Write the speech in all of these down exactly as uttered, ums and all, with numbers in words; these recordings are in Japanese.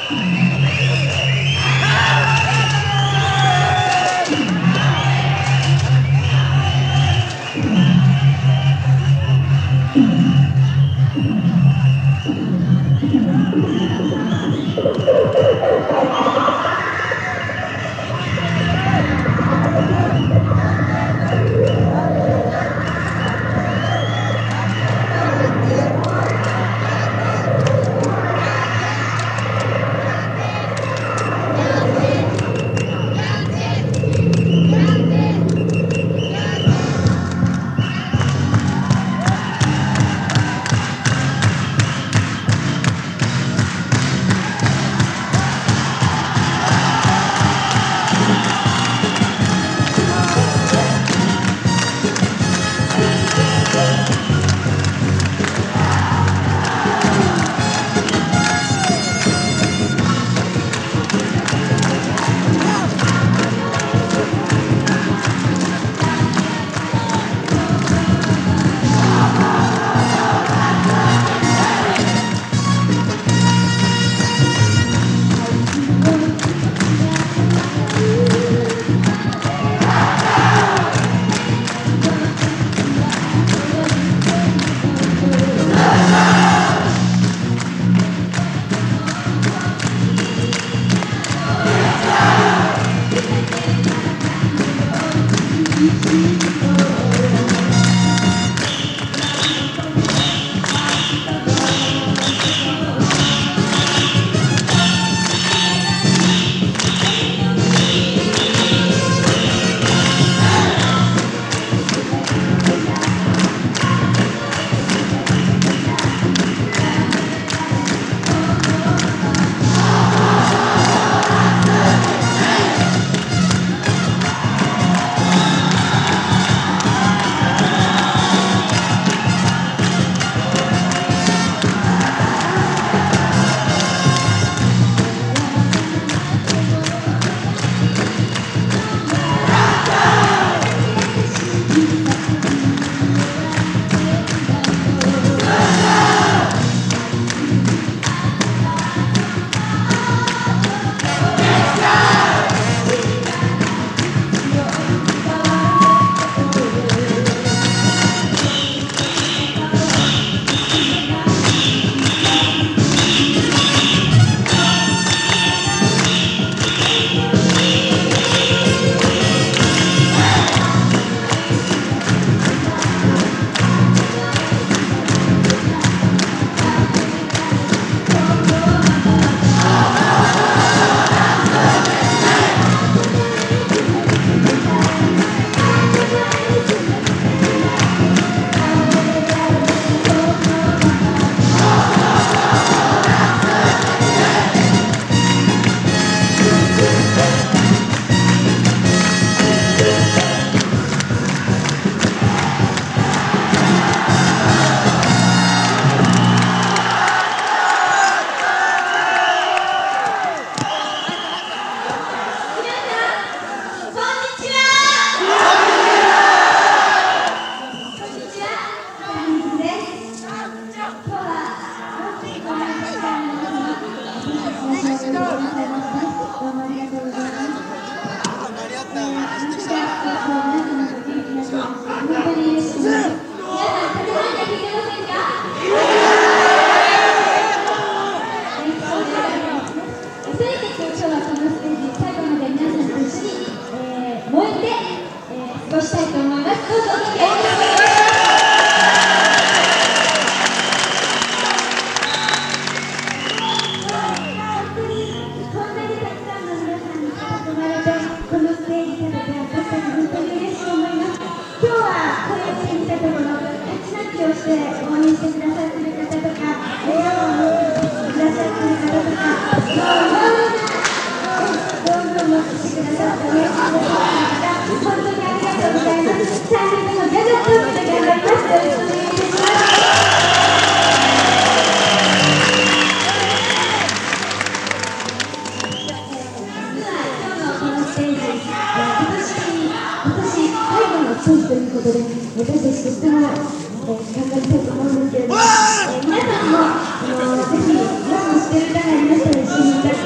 皆さんもあのぜひ今もしてる歌がありましたら一緒に歌って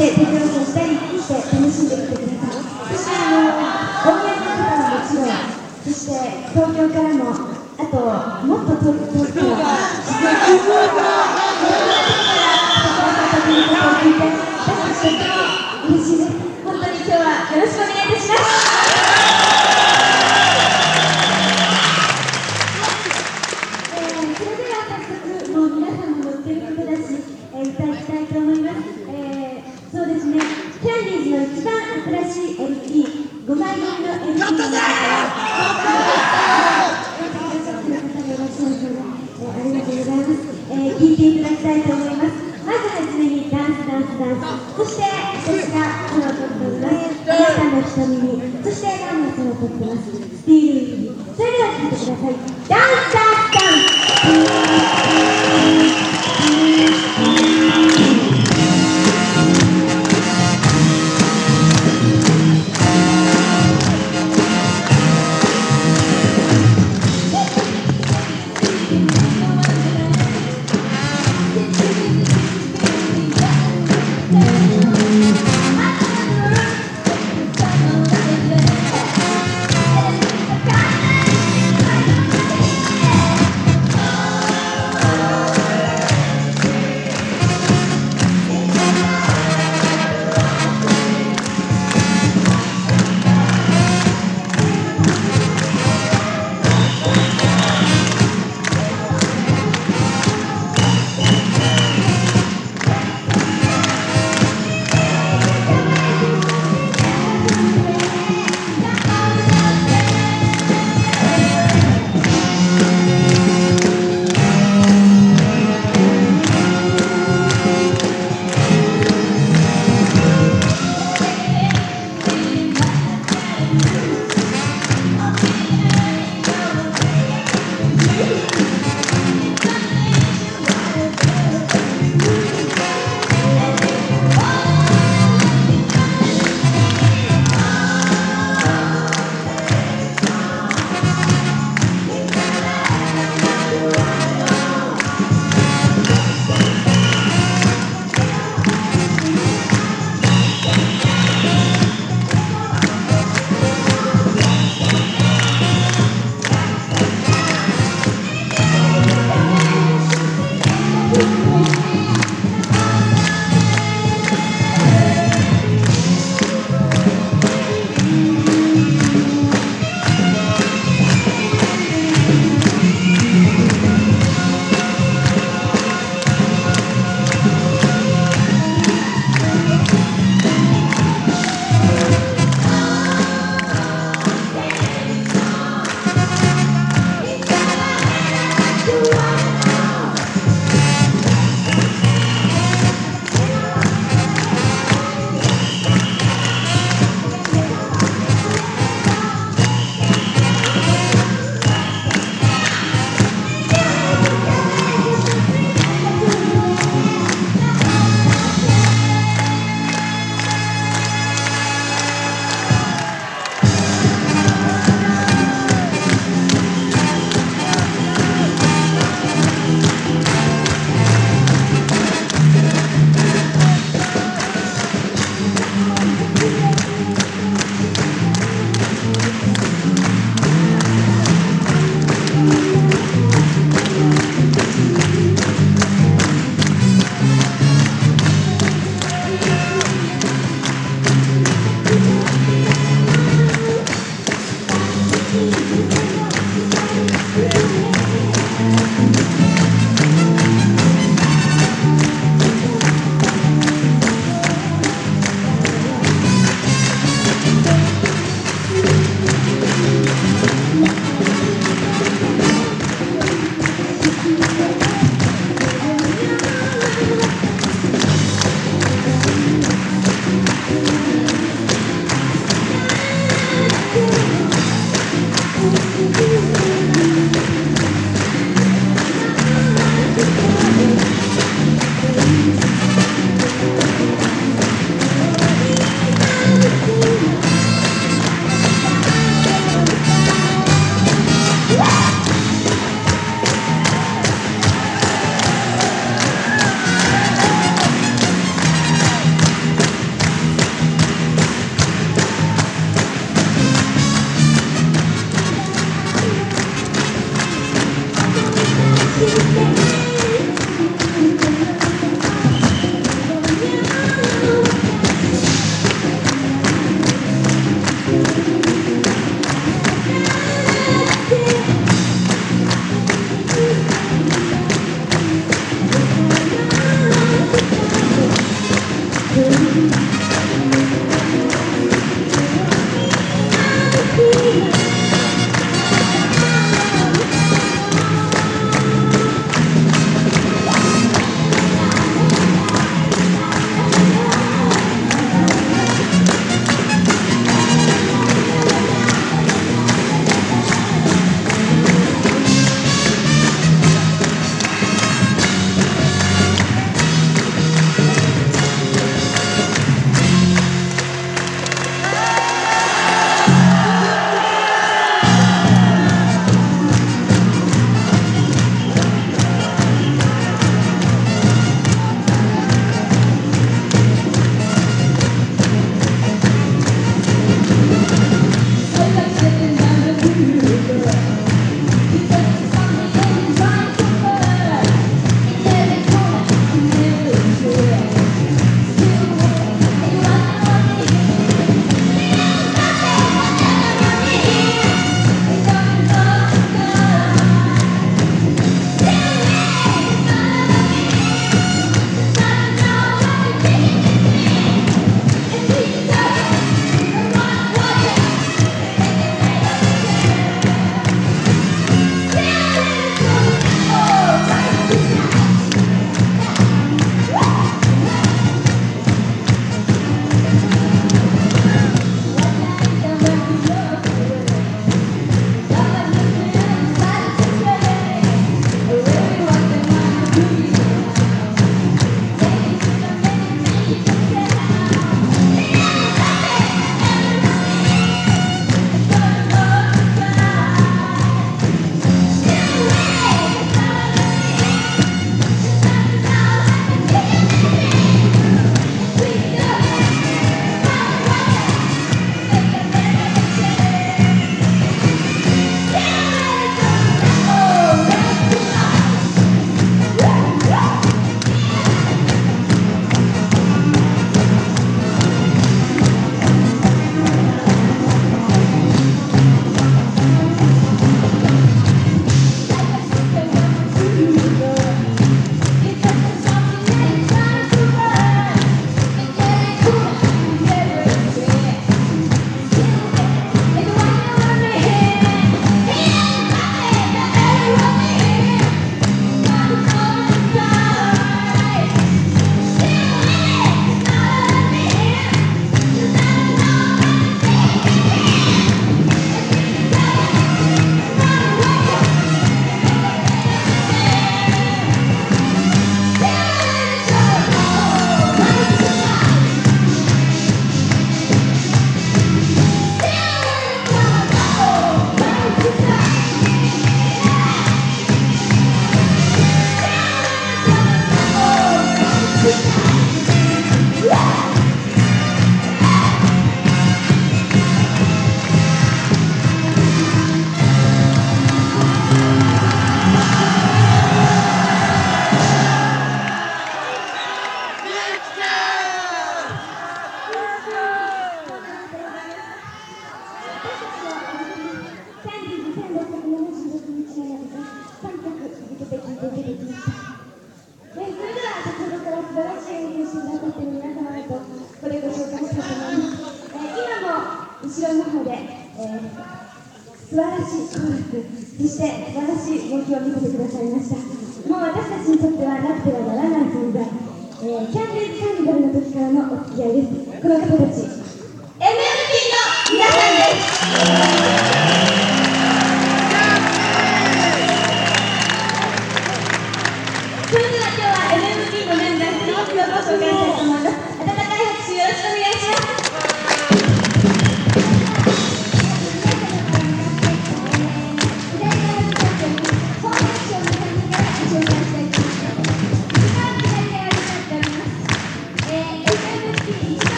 して手拍子をしたりして楽しんできてください。そしてあの大宮の方ももちろん、そして東京からも、あともっと遠く遠くから静岡からいろんなところから来てくださったということを聞いて、私たちとても嬉しいです。本当に今日はよろしくお願いいたします。それでは早速、もう皆さんも乗ってる曲だし、えー、歌いたいと思います。えー、そうですね、キャンディーズの一番新しい エルピー、ごまい組の エルピー の中からありがとうございます。えー、聴いていただきたいと思います。まずはじめにダンスダンスダンス、そして私がソロを取っております。あなたの瞳に、そしてランがソロを取ってます。スティールウィー。それでは聴いてください。ダンスダンスダンス。 後ろの方で、えー、素晴らしいコーラス、そして素晴らしい動きを見せてくださいました。もう私たちにとってはなくてはならない存在、えー、キャンディーズカーニバルの時からのお付き合いです。この方たち、エムエムティー の皆さんです。それでは今日は エムエムティー のメンバー一人一人をご紹介したいと思います。温かい拍手よろしくお願いします。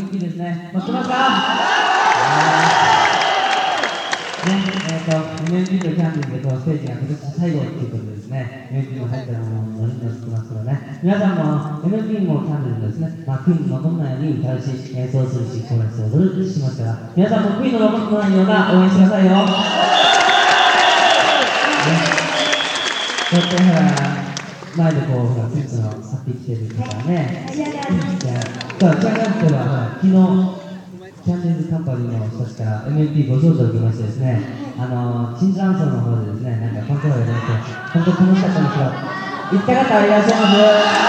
気ですね。乗ってますか？ね、えっ、ー、と、エムエムピー とキャンディーズでこのステージが今年最後ということでですね、エムエムピー も入ったらもう乗りに乗ってますからね、皆さんも エムエムピー もキャンディーズもですね、まあ、クイーンの残んないように歌うし、演奏するし、コーラスを踊るしますから、皆さんもクイーンの残んないような応援してくださいよ。ね、こうやってほら、前でこう、ほら、スーツのさっぴきてるからね、じゃあ、じゃあ、じゃあ、昨日、キャンディーズカンパニーの人たちから エムエムピー ご招待を受けましてですね、あの椿山荘の方でですね、なんかコントロールをやられて、本当楽しかったんですよ。行った方いらっしゃいます？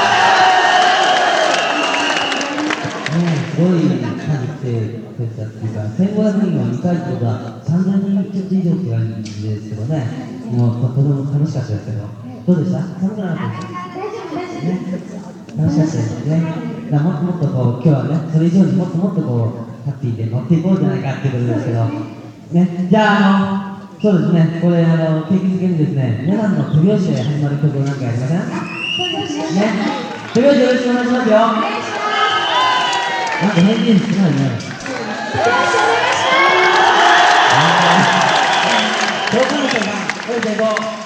ねえ、すごい数来てくれたっていうか、せんごひゃくにんがにかいってことはさんぜんにんちょっと以上って感じですけどね、もうとても楽しかったですけど、どうでした？寒くなかったですか？ね、楽しかったですね。だからもっともっとこう、今日はね、それ以上にもっともっとこう、ハッピーで乗っていこうじゃないかっていうことですけど、ね、じゃあ、あの、そうですね、これ、あの、景気づけにですね、皆さんの手拍子で始まる曲をなんかやりません？ね、手拍子よろしくお願いしますよ。なんか返事少ないね。手拍子お願いします。どうかの人が、これでいこう。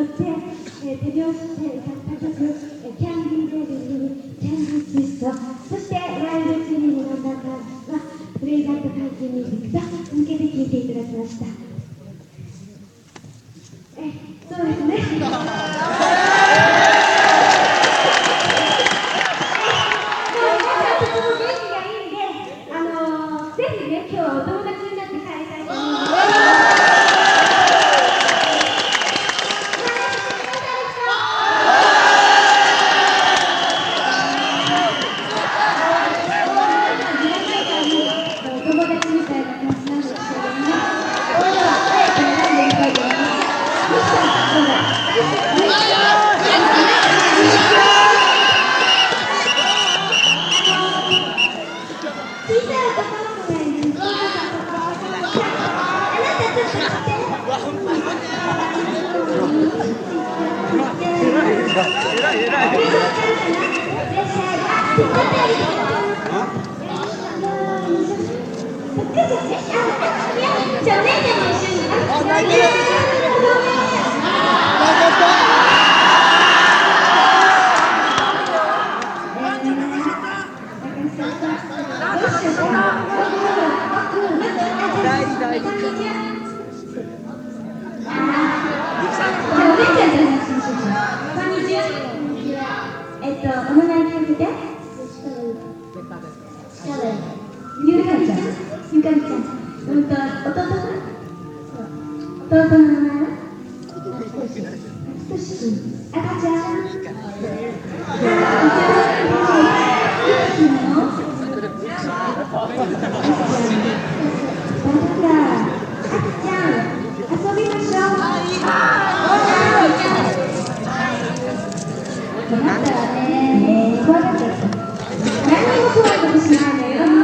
よって、えー、手拍子で歌った曲、えー、キャンディーベイビーにキャンディーツイスト、そしてワイルドチリにナンバーカーはプレイバックファンキーミュージックと続けて聴いていただきました。えそうですねえもうなんかとても元気がいいんで、あのー、ぜひね今日はお友達になって帰りたいと思います。えっと、お名前聞いてて。ゆかりちゃん。ゆかりちゃん。うんと、弟さん。弟の名前は。としくん。赤ちゃん。いくつなの。赤ちゃん。遊びましょう。困ったらね、怖がっちゃった。何も怖いことしないのよ。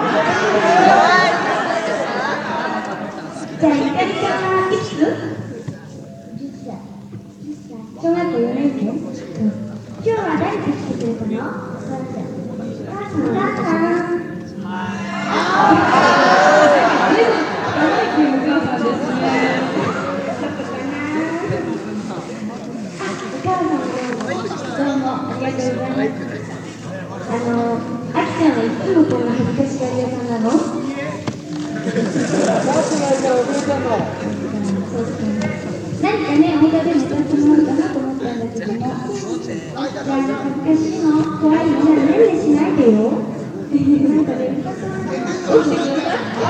じゃあ、ゆかりちゃんはいくつ？じゅっさい。小学校よねん生？うん。今日は誰と来てくれたの？お母さん。お母さん。お母さん。随分長いっていうお母さんですね。お母さんもどうもありがとうございます。あの、あきちゃんはいつもこんな恥ずかしがり屋さんなの？何かね、間でも歌ってもらおうかなと思ったんだけども、いや、恥ずかしいの、怖いの、ねんねしないでよ。なんかね、歌ってもらおうかな。どうしてください。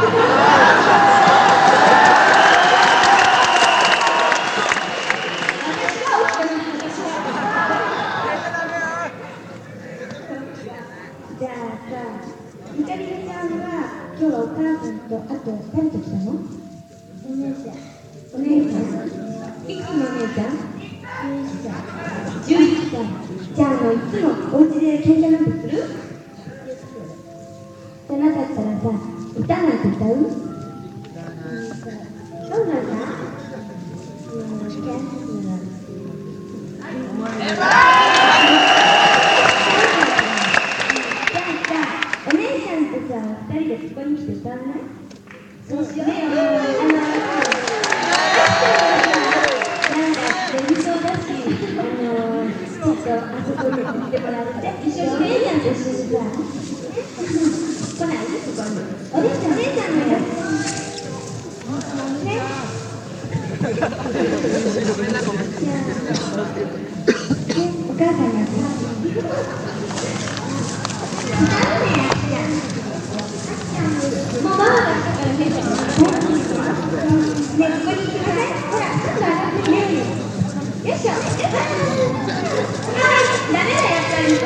じゃあさ、ゆかりちゃんは今日はお母さんとあと誰と来たの？お姉ちゃん。お姉ちゃん。いくつのお姉ちゃん？じゅういっさい。じゃあ、あのいつもお家で喧嘩なんてする？じゃなかったらさ、歌なんて歌う？どんな歌？うん、キャンスお姉ちゃんとさ、ふたりでここに来て歌わない？そうしようよ。あの、あきちゃんはさ、なんか眠そうだし、あの、ちょっとあそこに来てもらって、一緒にお姉ちゃんと一緒にさ、来ない？そこに。お姉ちゃん、お姉ちゃんのやつ。ね。じゃあ、お母さんがさ、もうママが来たからね。ね、ここに来てください。ほら、ちょっと上がってみようよ。よいしょ。ダメだ、やっぱり。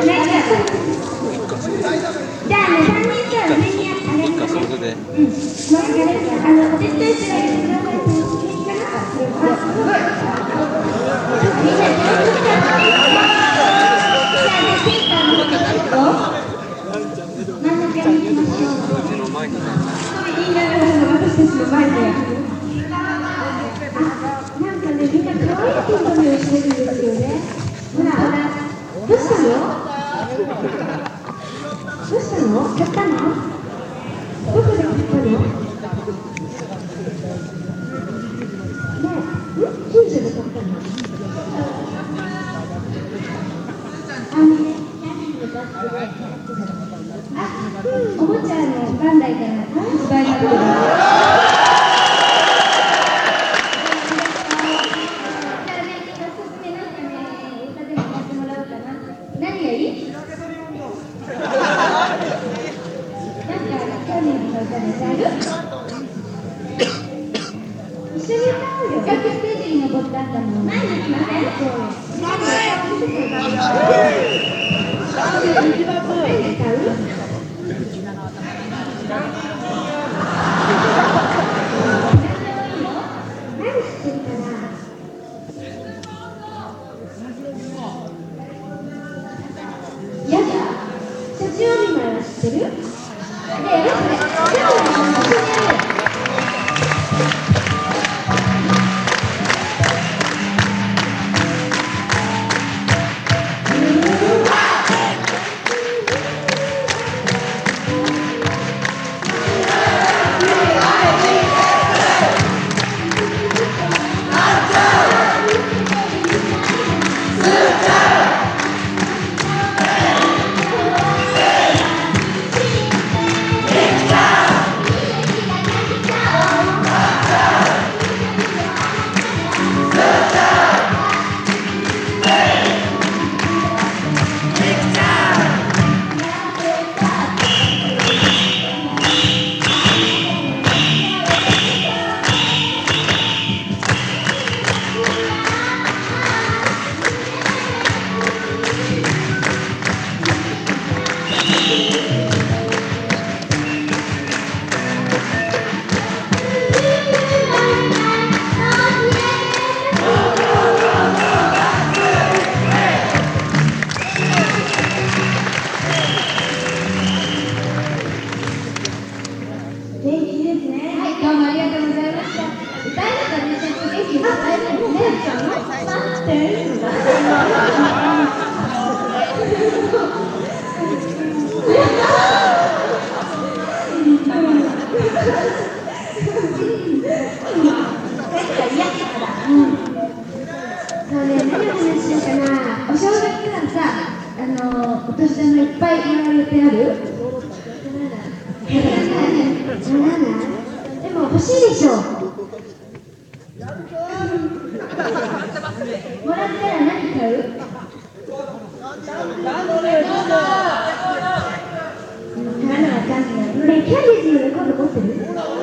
じゃあね、さんにんさ、上に上がります。うん。もう上がれるから、あの、お手伝いしてあげてください。いいかな？あ、すごい。みんな上手にやってね。じゃあね、センターの方と真ん中に行きましょう。そう言いながら私たちの前で。あ、なんかね、みんな可愛いピン止めをしてるんですよね。ほらほら、どうしたの？どうしたの？買ったの？どこで買ったの？ねえ、ん？近所で買撮ったの？あのね、キャンディーズのバッグで、あ、おもちゃのバンダイから発売されてる。何がいい？なんかキャンディーズの歌で歌える？一緒に歌おうよ。楽ステージに登ってあったの。何できません？そうよ。何で歌う？何してるかな？やだ。社長見舞いは知ってる？ねえ、やろうそれ。じゃあ、一緒にやろう。欲しいでしょ。もらったら何買う？ねえ、キャンディーズのレコード持ってる？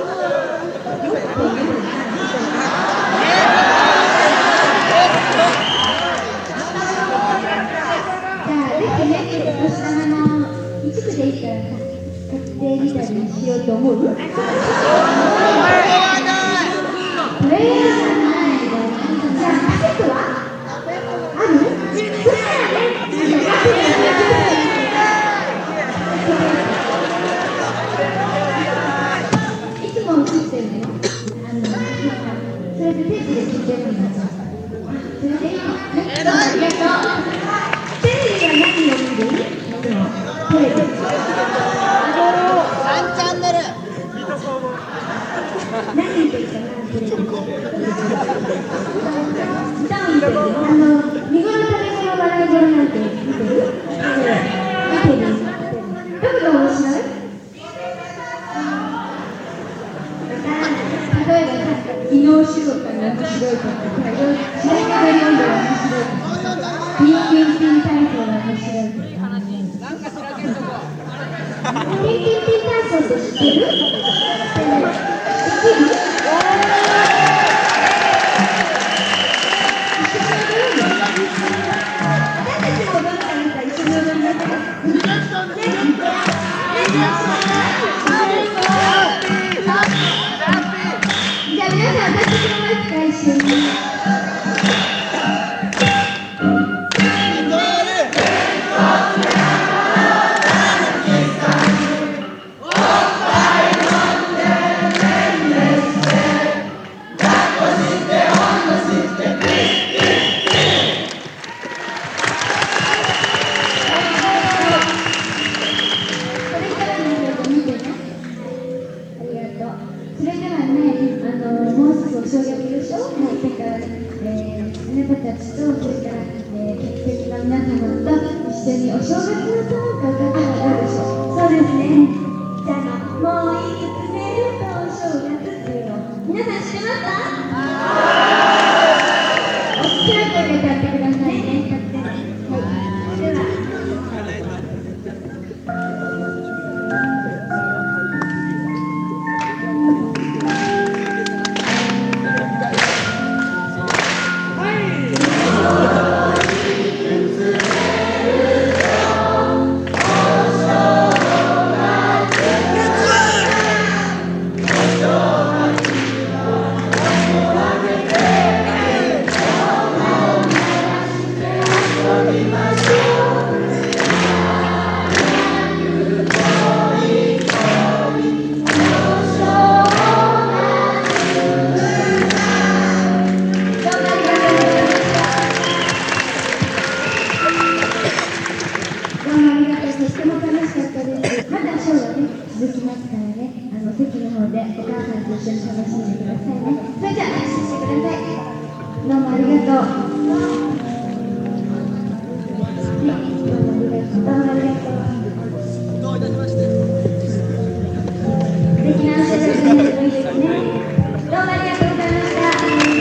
じゃあ、ぜひね、お下の一部でいいから買ってみたりしようと思う？プレイヤーがない。じゃあ、カセットは？ある？そしたらね、カセットいつも映ってるのよ。あの、それでテープで聴いてるんだ。それでいいの？ね、ありがとう。テレビは何を見る？テレビ。さんチャンネル。何見てるかな、テレビ。歌を見てる。あの、見頃食べ頃笑い頃なんて見てる？見てる。どこが面白い？例えばさ、昨日仕事が面白いとか、白川読んだら面白いとか、ピンピンピン体操が面白いとか。ピンピンピン体操って知ってる？できる？ 北海道子たちと、それから、えー、客席の皆様と一緒にお正月のソングを歌ったらどうでしょう。そうですね。じゃあ、もういくつ寝るとお正月っていうの皆さん知ってますか？お好きな声で歌ってくださいね。歌って。はい。では。続きますからね、あの席の方でお母さんと一緒に楽しんでくださいね。それじゃあ握手してください。どうもありがとう。はい、どうもありがとう。どうもありがとう。どういたしまして。素敵なお写真でもいいですね。どうもありがとうございました。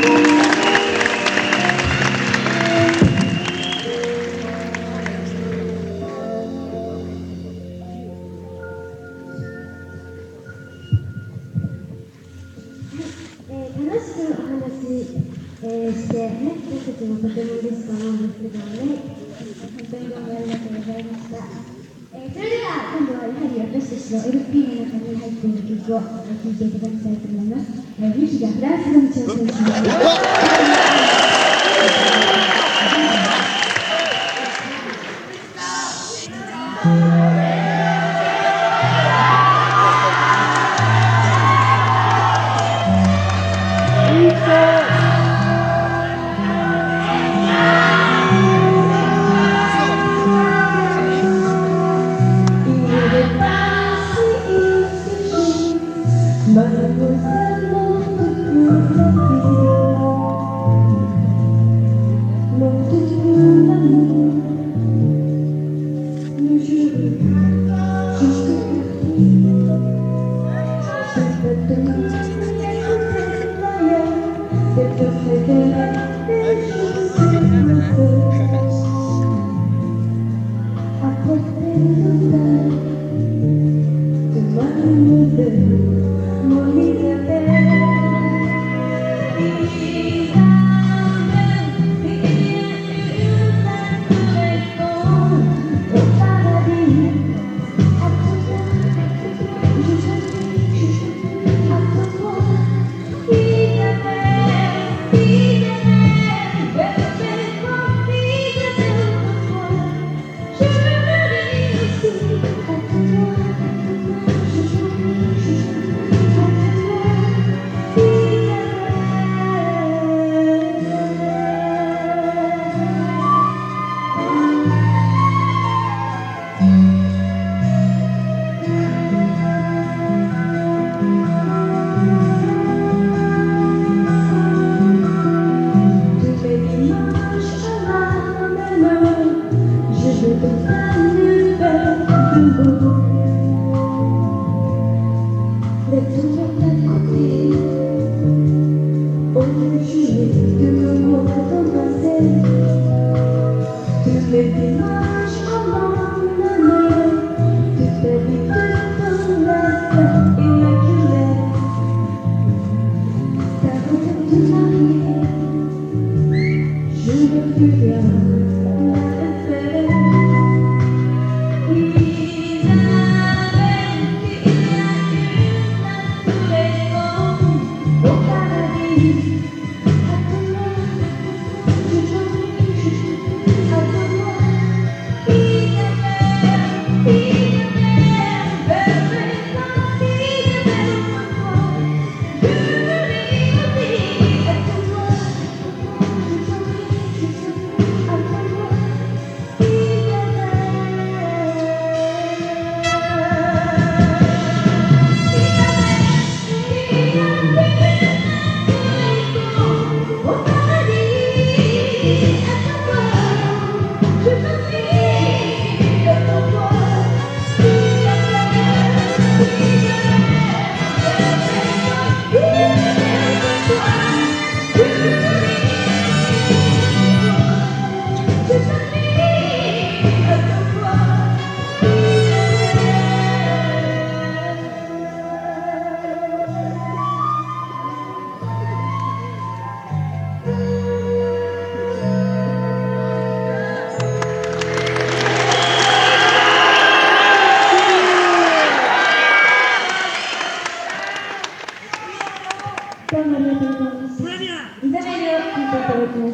楽しくお話、えー、してね、私たちもとても嬉しく思うんですけどもね、本当にどうもありがとうございました。えー、それでは今度はやはり私たちの エルピー の中に入っている曲を聴いていただきたいと思います。えー、ミキがフランス語に挑戦します。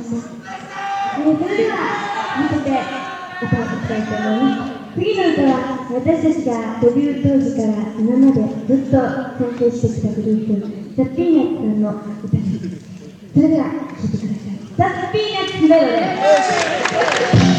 ます。えー、それでは見せて歌っていきたいと思います。次の歌は私たちがデビュー当時から今までずっと尊敬してきたグループザ・ピーナッツさんの歌です。それでは聴いてください。ザ・ピーナッツメロディー。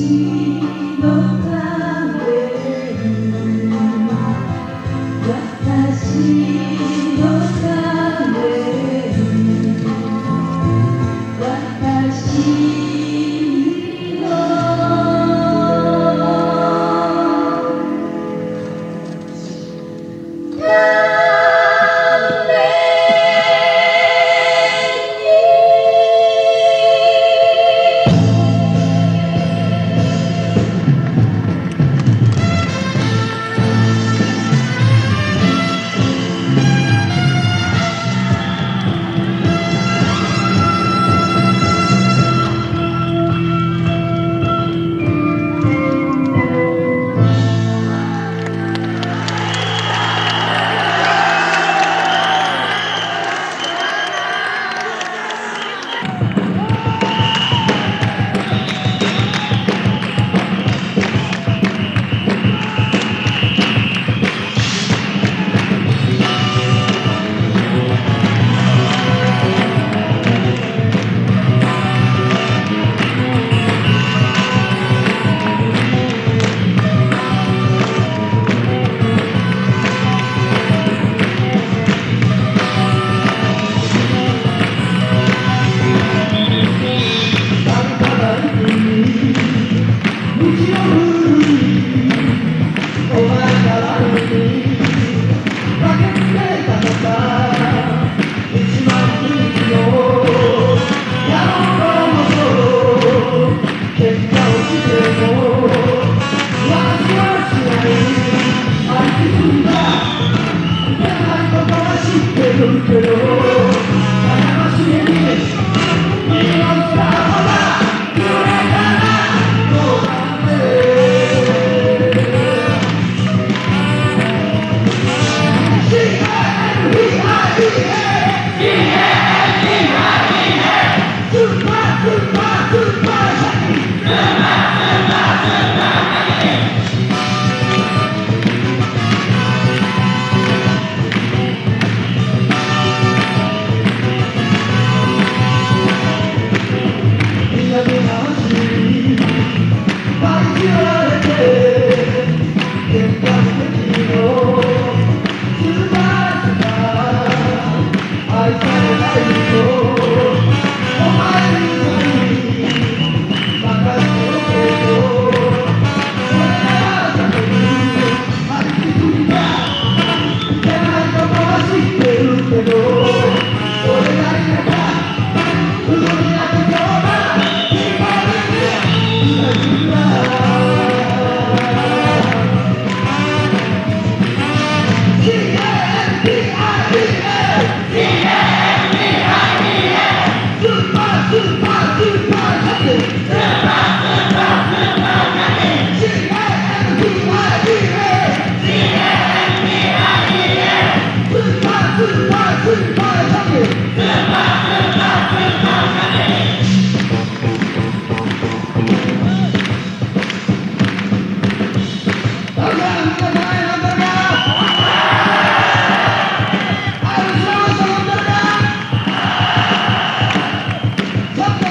Come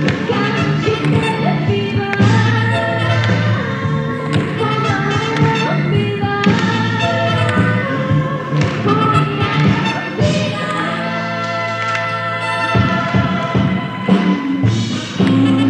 「